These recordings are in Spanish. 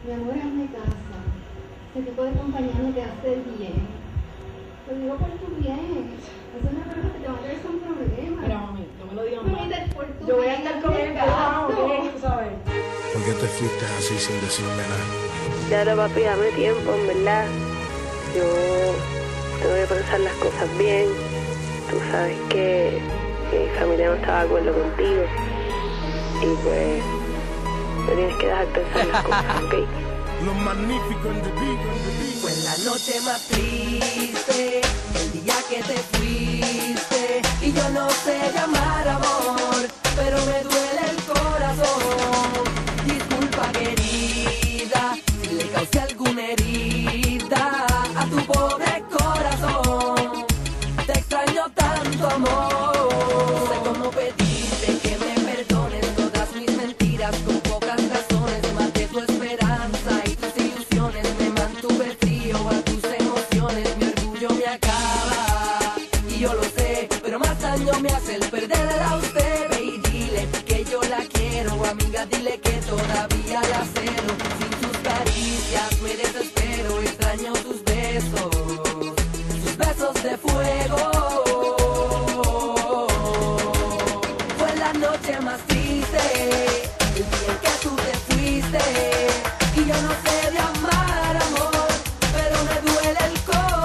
Mi amor, hazme casa. Ese tipo de compañía no te hace bien. Lo digo por tu bien. Esa es una persona que te va a traer un problema. Mira, mami, no me lo digas más. Por tu Yo voy a bien, estar con hazme él, caso. tú sabes. ¿Por qué te fuiste así sin decirme nada? Ya ahora, papi, dame tiempo, en verdad. Yo tengo que pensar las cosas bien. Tú sabes que mi familia no estaba de acuerdo contigo. Y pues, me tienes que dejar pensar las cosas, ¿ok? Lo magnífico en the beat, Fue la noche más triste, el día que te fuiste. Y yo no sé llamar amor, pero me duele el corazón. Disculpa, querida, si le causé alguna herida a tu pobre corazón. Te extraño tanto, amor. No sé cómo pedirte que me perdones todas mis mentiras con pocas razones. Maté tu esperanza y tus ilusiones. Me mantuve frío a tus emociones. Mi orgullo me acaba y yo lo sé, pero más daño me hace el perderla a usted. Ve y dile que yo la quiero, amiga, dile que todavía la celo. Sin tus caricias me desespero, extraño tus besos de fuego. Fue la noche más triste, el día en que tú te fuiste. Y yo no sé de amar, amor, pero me duele el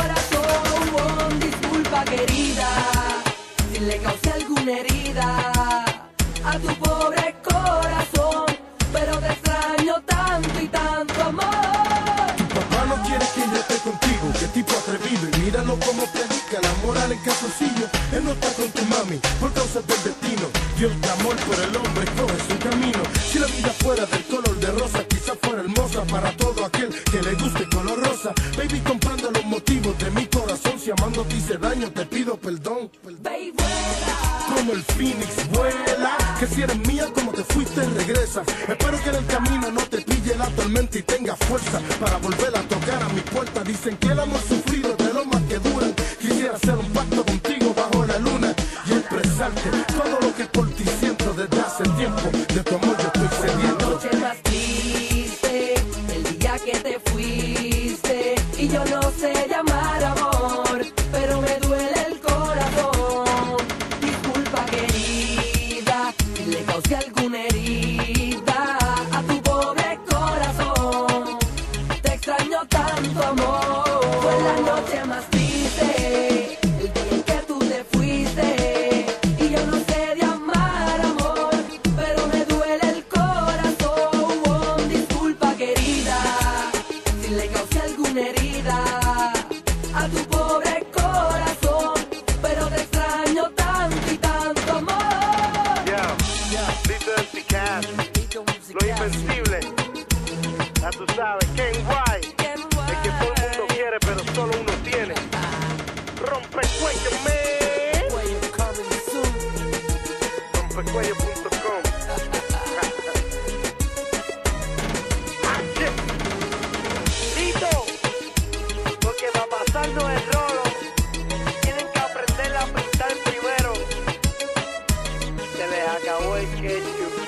corazón. Disculpa, querida, si le causé alguna herida a tu pobre corazón, pero te extraño tanto y tanto, amor. Tu papá no quiere que yo esté contigo, qué tipo atrevido. Y míralo como predica la moral en calzoncillo. Él no está con tu mami por causa del destino. Dios de amor por el hombre coge su camino. Si la vida fuera del color de rosa, quizás fuera hermosa para todo aquel que le guste color rosa. Baby, comprando los motivos de mi corazón. Si amando te hice daño, te pido perdón. Baby, vuela. Como el Phoenix vuela, que si eres mía como te fuiste regresas. Espero que en el camino no te pille la tormenta y tengas fuerza para volver a tocar a mi puerta. Dicen que el amor sufrido es de lo más que duran. Quisiera hacer un pacto contigo bajo la luna y expresarte todo lo que por ti siento desde hace tiempo. De tu amor yo estoy La sediento. noche más triste, el día que te fuiste. Y yo no sé llamar amor, pero me duele el corazón. Disculpa, querida, si le causé alguna herida a tu pobre corazón. Te extraño tanto, amor. Fue la noche más triste, el día en que tú te fuiste. Y yo no sé de amar, amor, pero me duele el corazón. Disculpa, querida, si le causé alguna herida a tu pobre corazón, pero te extraño tanto y tanto, amor. Lito del Cash, lo invencible. Ya tú sabes, Ken White, el que todo el mundo quiere, pero solo uno tiene. Rompe cuello, man. Rompecuello.com. Lito, porque va pasando el rolo. Tienen que aprender a pintar primero. Se les acabó el ketchup.